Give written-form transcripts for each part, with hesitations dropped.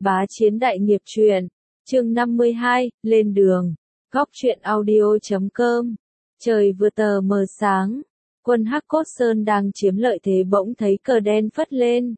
Bá Chiến Đại Nghiệp Truyện, chương 52, lên đường. Góc truyện audio.com. Trời vừa tờ mờ sáng, quân Hắc Cốt Sơn đang chiếm lợi thế bỗng thấy cờ đen phất lên.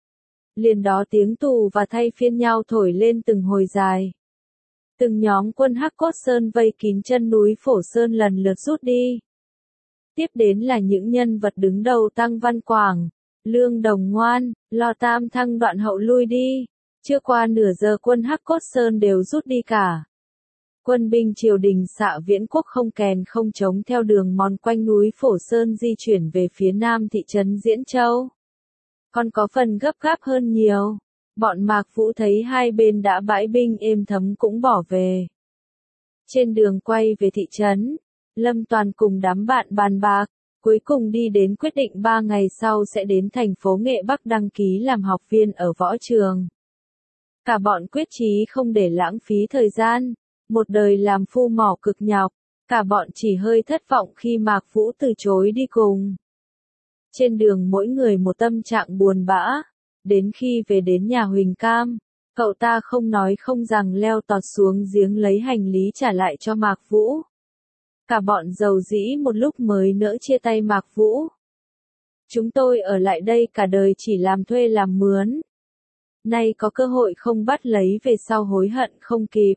Liền đó tiếng tù và thay phiên nhau thổi lên từng hồi dài. Từng nhóm quân Hắc Cốt Sơn vây kín chân núi Phổ Sơn lần lượt rút đi. Tiếp đến là những nhân vật đứng đầu Tăng Văn Quảng, Lương Đồng Ngoan, Lò Tam Thăng đoạn hậu lui đi. Chưa qua nửa giờ quân Hắc Cốt Sơn đều rút đi cả. Quân binh triều đình Xạ Viễn Quốc không kèn không trống theo đường mòn quanh núi Phổ Sơn di chuyển về phía nam thị trấn Diễn Châu. Còn có phần gấp gáp hơn nhiều. Bọn Mạc Vũ thấy hai bên đã bãi binh êm thấm cũng bỏ về. Trên đường quay về thị trấn, Lâm Toàn cùng đám bạn bàn bạc, cuối cùng đi đến quyết định 3 ngày sau sẽ đến thành phố Nghệ Bắc đăng ký làm học viên ở võ trường. Cả bọn quyết chí không để lãng phí thời gian, một đời làm phu mỏ cực nhọc, cả bọn chỉ hơi thất vọng khi Mạc Vũ từ chối đi cùng. Trên đường mỗi người một tâm trạng buồn bã, đến khi về đến nhà Huỳnh Cam, cậu ta không nói không rằng leo tọt xuống giếng lấy hành lý trả lại cho Mạc Vũ. Cả bọn rầu rĩ một lúc mới nỡ chia tay Mạc Vũ. Chúng tôi ở lại đây cả đời chỉ làm thuê làm mướn. Nay có cơ hội không bắt lấy về sau hối hận không kịp.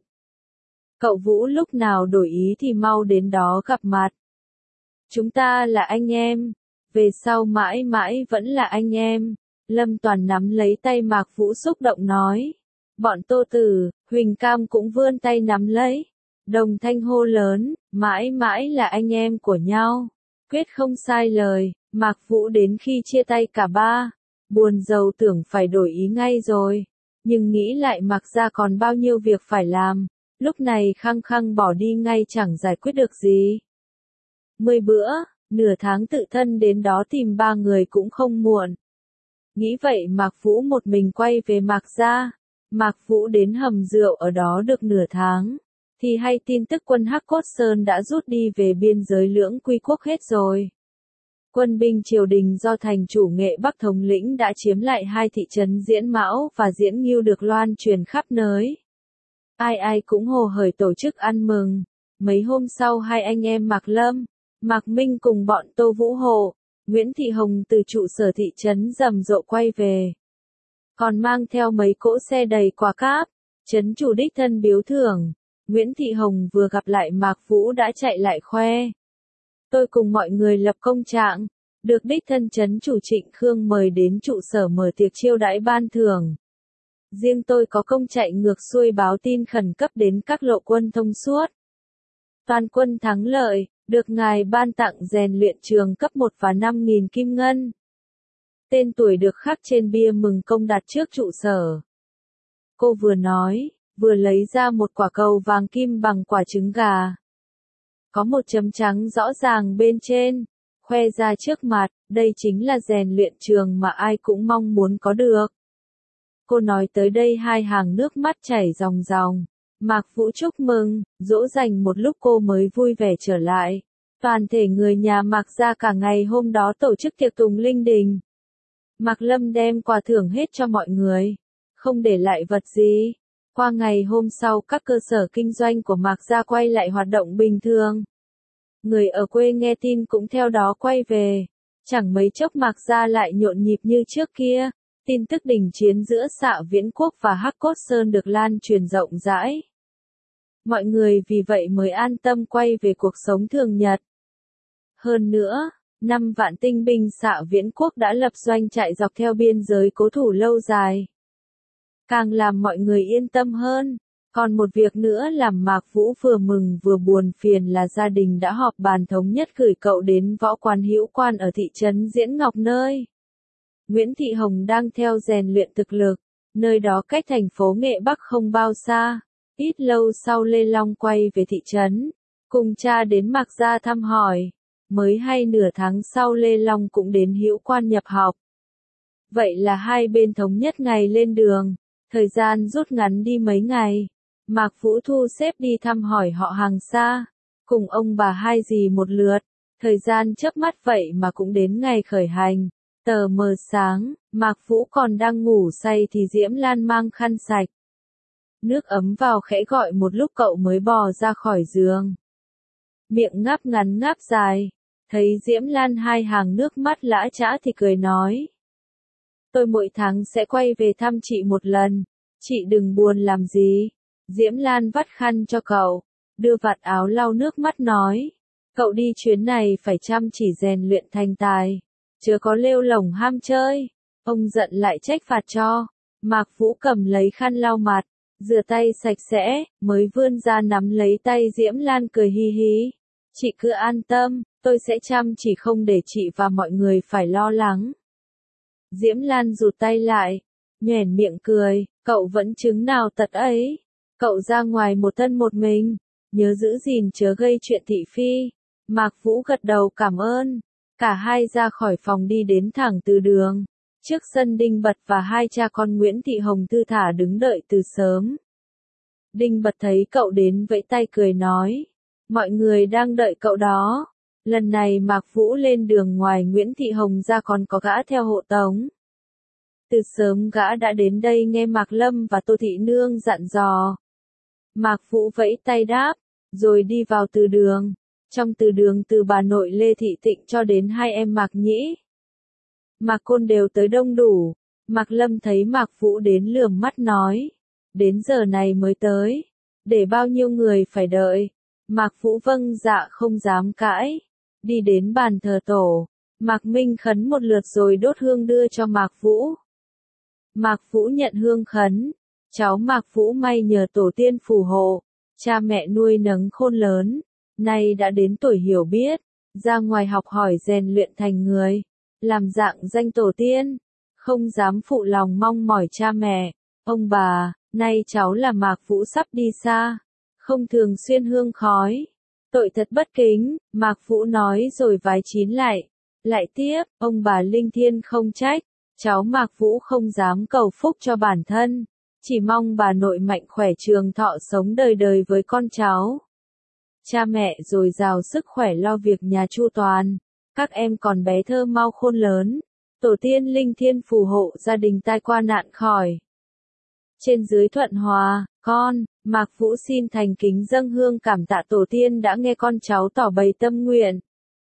Cậu Vũ lúc nào đổi ý thì mau đến đó gặp mặt. Chúng ta là anh em, về sau mãi mãi vẫn là anh em. Lâm Toàn nắm lấy tay Mạc Vũ xúc động nói. Bọn Tô Tử, Huỳnh Cam cũng vươn tay nắm lấy. Đồng thanh hô lớn, mãi mãi là anh em của nhau. Quyết không sai lời, Mạc Vũ đến khi chia tay cả ba. Buồn rầu tưởng phải đổi ý ngay rồi. Nhưng nghĩ lại Mạc gia còn bao nhiêu việc phải làm. Lúc này khăng khăng bỏ đi ngay chẳng giải quyết được gì. 10 bữa, nửa tháng tự thân đến đó tìm ba người cũng không muộn. Nghĩ vậy Mạc Vũ một mình quay về Mạc gia. Mạc Vũ đến hầm rượu ở đó được nửa tháng. Thì hay tin tức quân Hắc Cốt Sơn đã rút đi về biên giới Lưỡng Quy Quốc hết rồi. Quân binh triều đình do thành chủ Nghệ Bắc thống lĩnh đã chiếm lại hai thị trấn Diễn Mão và Diễn Ngưu được loan truyền khắp nơi. Ai ai cũng hồ hởi tổ chức ăn mừng. Mấy hôm sau hai anh em Mạc Lâm, Mạc Minh cùng bọn Tô Vũ Hộ, Nguyễn Thị Hồng từ trụ sở thị trấn rầm rộ quay về. Còn mang theo mấy cỗ xe đầy quà cáp, trấn chủ đích thân biếu thưởng. Nguyễn Thị Hồng vừa gặp lại Mạc Vũ đã chạy lại khoe. Tôi cùng mọi người lập công trạng, được đích thân trấn chủ Trịnh Khương mời đến trụ sở mở tiệc chiêu đãi ban thưởng. Riêng tôi có công chạy ngược xuôi báo tin khẩn cấp đến các lộ quân thông suốt. Toàn quân thắng lợi, được ngài ban tặng rèn luyện trường cấp 1 và 5.000 kim ngân. Tên tuổi được khắc trên bia mừng công đặt trước trụ sở. Cô vừa nói, vừa lấy ra một quả cầu vàng kim bằng quả trứng gà. Có một chấm trắng rõ ràng bên trên, khoe ra trước mặt, đây chính là rèn luyện trường mà ai cũng mong muốn có được. Cô nói tới đây hai hàng nước mắt chảy ròng ròng. Mạc Vũ chúc mừng, dỗ dành một lúc cô mới vui vẻ trở lại. Toàn thể người nhà Mạc gia cả ngày hôm đó tổ chức tiệc tùng linh đình. Mạc Lâm đem quà thưởng hết cho mọi người, không để lại vật gì. Qua ngày hôm sau các cơ sở kinh doanh của Mạc gia quay lại hoạt động bình thường. Người ở quê nghe tin cũng theo đó quay về. Chẳng mấy chốc Mạc gia lại nhộn nhịp như trước kia. Tin tức đình chiến giữa Xạ Viễn Quốc và Hắc Cốt Sơn được lan truyền rộng rãi. Mọi người vì vậy mới an tâm quay về cuộc sống thường nhật. Hơn nữa, 5 vạn tinh binh Xạ Viễn Quốc đã lập doanh trại dọc theo biên giới cố thủ lâu dài. Càng làm mọi người yên tâm hơn. Còn một việc nữa làm Mạc Vũ vừa mừng vừa buồn phiền là gia đình đã họp bàn thống nhất gửi cậu đến võ quan Hữu Quan ở thị trấn Diễn Ngọc nơi. Nguyễn Thị Hồng đang theo rèn luyện thực lực, nơi đó cách thành phố Nghệ Bắc không bao xa. Ít lâu sau Lê Long quay về thị trấn, cùng cha đến Mạc gia thăm hỏi. Mới hay nửa tháng sau Lê Long cũng đến Hữu Quan nhập học. Vậy là hai bên thống nhất ngày lên đường, thời gian rút ngắn đi mấy ngày. Mạc Vũ thu xếp đi thăm hỏi họ hàng xa, cùng ông bà hai dì một lượt. Thời gian chớp mắt vậy mà cũng đến ngày khởi hành. Tờ mờ sáng, Mạc Vũ còn đang ngủ say thì Diễm Lan mang khăn sạch, Nước ấm vào khẽ gọi một lúc cậu mới bò ra khỏi giường. Miệng ngáp ngắn ngáp dài, thấy Diễm Lan hai hàng nước mắt lã chã thì cười nói. Tôi mỗi tháng sẽ quay về thăm chị một lần, chị đừng buồn làm gì. Diễm Lan vắt khăn cho cậu, đưa vạt áo lau nước mắt nói. Cậu đi chuyến này phải chăm chỉ rèn luyện thành tài, chớ có lêu lổng ham chơi. Ông giận lại trách phạt cho. Mạc Vũ cầm lấy khăn lau mặt, rửa tay sạch sẽ, mới vươn ra nắm lấy tay Diễm Lan cười hi hi. Chị cứ an tâm, tôi sẽ chăm chỉ không để chị và mọi người phải lo lắng. Diễm Lan rụt tay lại, nhoẻn miệng cười, cậu vẫn chứng nào tật ấy. Cậu ra ngoài một thân một mình, nhớ giữ gìn chớ gây chuyện thị phi. Mạc Vũ gật đầu cảm ơn. Cả hai ra khỏi phòng đi đến thẳng từ đường. Trước sân Đinh Bật và hai cha con Nguyễn Thị Hồng thư thả đứng đợi từ sớm. Đinh Bật thấy cậu đến vẫy tay cười nói. Mọi người đang đợi cậu đó. Lần này Mạc Vũ lên đường ngoài Nguyễn Thị Hồng ra còn có gã theo hộ tống. Từ sớm gã đã đến đây nghe Mạc Lâm và Tô Thị Nương dặn dò. Mạc Vũ vẫy tay đáp, rồi đi vào từ đường. Trong từ đường từ bà nội Lê Thị Tịnh cho đến hai em Mạc Nhĩ, Mạc Côn đều tới đông đủ. Mạc Lâm thấy Mạc Vũ đến lườm mắt nói. Đến giờ này mới tới. Để bao nhiêu người phải đợi. Mạc Vũ vâng dạ không dám cãi. Đi đến bàn thờ tổ. Mạc Minh khấn một lượt rồi đốt hương đưa cho Mạc Vũ. Mạc Vũ nhận hương khấn. Cháu Mạc Vũ may nhờ tổ tiên phù hộ. Cha mẹ nuôi nấng khôn lớn. Nay đã đến tuổi hiểu biết. Ra ngoài học hỏi rèn luyện thành người. Làm dạng danh tổ tiên. Không dám phụ lòng mong mỏi cha mẹ. Ông bà, nay cháu là Mạc Vũ sắp đi xa. Không thường xuyên hương khói. Tội thật bất kính, Mạc Vũ nói rồi vái chín lại. Lại tiếp, ông bà linh thiêng không trách. Cháu Mạc Vũ không dám cầu phúc cho bản thân. Chỉ mong bà nội mạnh khỏe trường thọ sống đời đời với con cháu. Cha mẹ dồi dào sức khỏe lo việc nhà chu toàn. Các em còn bé thơ mau khôn lớn. Tổ tiên linh thiêng phù hộ gia đình tai qua nạn khỏi. Trên dưới thuận hòa, con, Mạc Vũ xin thành kính dâng hương cảm tạ tổ tiên đã nghe con cháu tỏ bày tâm nguyện.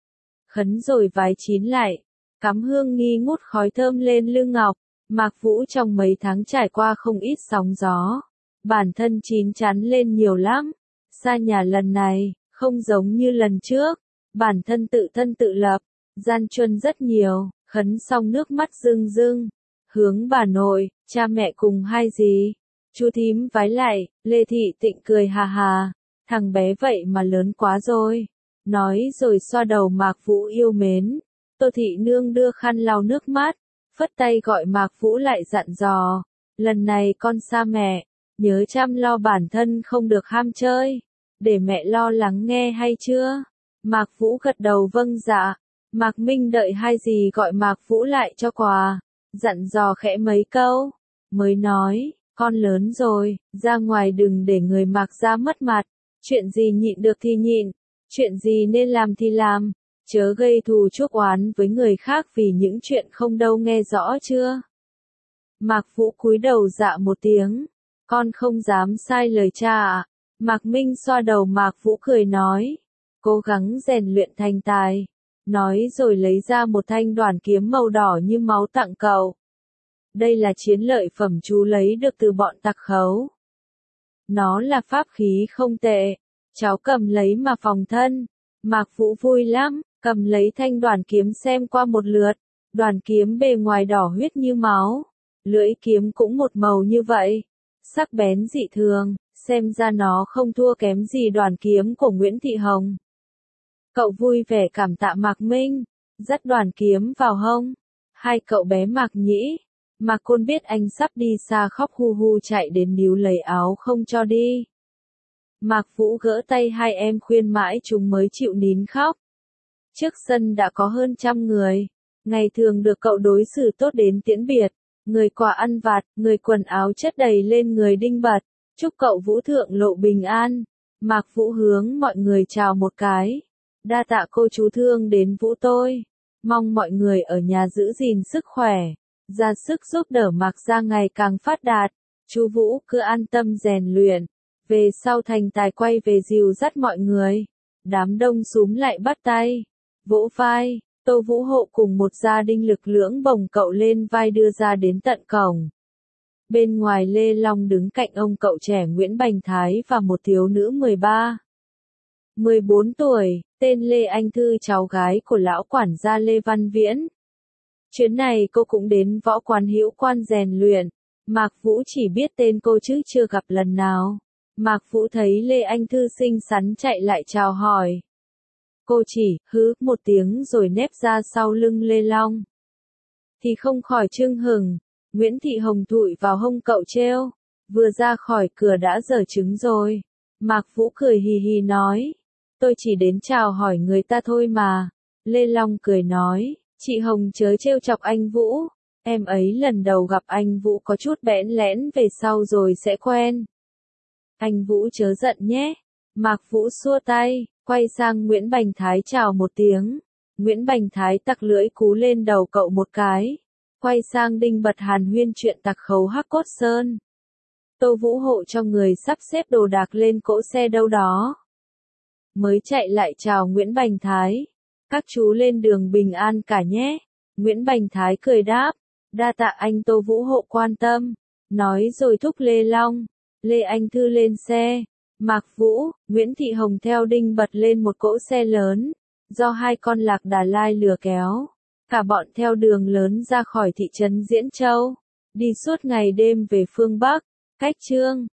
Khấn rồi vái chín lại, cắm hương nghi ngút khói thơm lên lưng ngọc. Mạc Vũ trong mấy tháng trải qua không ít sóng gió. Bản thân chín chắn lên nhiều lắm. Xa nhà lần này, không giống như lần trước. Bản thân tự thân tự lập, gian truân rất nhiều, khấn xong nước mắt rưng rưng. Hướng bà nội, cha mẹ cùng hai dì. Chú thím vái lại, Lê Thị Tịnh cười hà hà. Thằng bé vậy mà lớn quá rồi. Nói rồi xoa đầu Mạc Vũ yêu mến. Tô Thị Nương đưa khăn lau nước mắt. Phất tay gọi Mạc Vũ lại dặn dò. Lần này con xa mẹ. Nhớ chăm lo bản thân không được ham chơi. Để mẹ lo lắng nghe hay chưa? Mạc Vũ gật đầu vâng dạ. Mạc Minh đợi hai dì gọi Mạc Vũ lại cho quà. Dặn dò khẽ mấy câu. Mới nói, con lớn rồi, ra ngoài đừng để người Mạc gia mất mặt. Chuyện gì nhịn được thì nhịn. Chuyện gì nên làm thì làm. Chớ gây thù chuốc oán với người khác vì những chuyện không đâu nghe rõ chưa? Mạc Vũ cúi đầu dạ một tiếng. Con không dám sai lời cha ạ. Mạc Minh xoa đầu Mạc Vũ cười nói. Cố gắng rèn luyện thành tài. Nói rồi lấy ra một thanh đoản kiếm màu đỏ như máu tặng cậu. Đây là chiến lợi phẩm chú lấy được từ bọn tặc khấu. Nó là pháp khí không tệ. Cháu cầm lấy mà phòng thân. Mạc Vũ vui lắm, cầm lấy thanh đoản kiếm xem qua một lượt. Đoản kiếm bề ngoài đỏ huyết như máu. Lưỡi kiếm cũng một màu như vậy. Sắc bén dị thường, xem ra nó không thua kém gì đoản kiếm của Nguyễn Thị Hồng. Cậu vui vẻ cảm tạ Mạc Minh, dắt đoản kiếm vào hông. Hai cậu bé Mạc Nhĩ, Mạc Côn biết anh sắp đi xa khóc hu hu chạy đến níu lấy áo không cho đi. Mạc Vũ gỡ tay hai em khuyên mãi chúng mới chịu nín khóc. Trước sân đã có hơn 100 người, ngày thường được cậu đối xử tốt đến tiễn biệt. Người quà ăn vặt, người quần áo chất đầy lên người Đinh Bật. Chúc cậu Vũ thượng lộ bình an. Mạc Vũ hướng mọi người chào một cái. Đa tạ cô chú thương đến Vũ tôi. Mong mọi người ở nhà giữ gìn sức khỏe. Ra sức giúp đỡ Mạc gia ngày càng phát đạt. Chu Vũ cứ an tâm rèn luyện, về sau thành tài quay về dìu dắt mọi người. Đám đông xúm lại bắt tay, vỗ vai, Tô Vũ Hộ cùng một gia đình lực lưỡng bồng cậu lên vai đưa ra đến tận cổng. Bên ngoài Lê Long đứng cạnh ông cậu trẻ Nguyễn Bành Thái và một thiếu nữ 14 tuổi, tên Lê Anh Thư, cháu gái của lão quản gia Lê Văn Viễn. Chuyến này cô cũng đến võ quán Hữu Quan rèn luyện, Mạc Vũ chỉ biết tên cô chứ chưa gặp lần nào. Mạc Vũ thấy Lê Anh Thư xinh xắn chạy lại chào hỏi. Cô chỉ hứ một tiếng rồi nép ra sau lưng Lê Long. Thì không khỏi chưng hừng, Nguyễn Thị Hồng thụi vào hông cậu trêu, vừa ra khỏi cửa đã dở trứng rồi. Mạc Vũ cười hì hì nói, tôi chỉ đến chào hỏi người ta thôi mà. Lê Long cười nói, chị Hồng chớ trêu chọc anh Vũ, em ấy lần đầu gặp anh Vũ có chút bẽn lẽn, về sau rồi sẽ quen. Anh Vũ chớ giận nhé. Mạc Vũ xua tay, quay sang Nguyễn Bành Thái chào một tiếng. Nguyễn Bành Thái tặc lưỡi cú lên đầu cậu một cái, quay sang Đinh Bật hàn huyên chuyện tặc khấu Hắc Cốt Sơn. Tô Vũ Hộ cho người sắp xếp đồ đạc lên cỗ xe đâu đó, mới chạy lại chào Nguyễn Bành Thái. Các chú lên đường bình an cả nhé. Nguyễn Bành Thái cười đáp, đa tạ anh Tô Vũ Hộ quan tâm. Nói rồi thúc Lê Long, Lê Anh Thư lên xe. Mạc Vũ, Nguyễn Thị Hồng theo Đinh Bật lên một cỗ xe lớn, do hai con lạc đà lai lừa kéo. Cả bọn theo đường lớn ra khỏi thị trấn Diễn Châu, đi suốt ngày đêm về phương Bắc, cách Chương.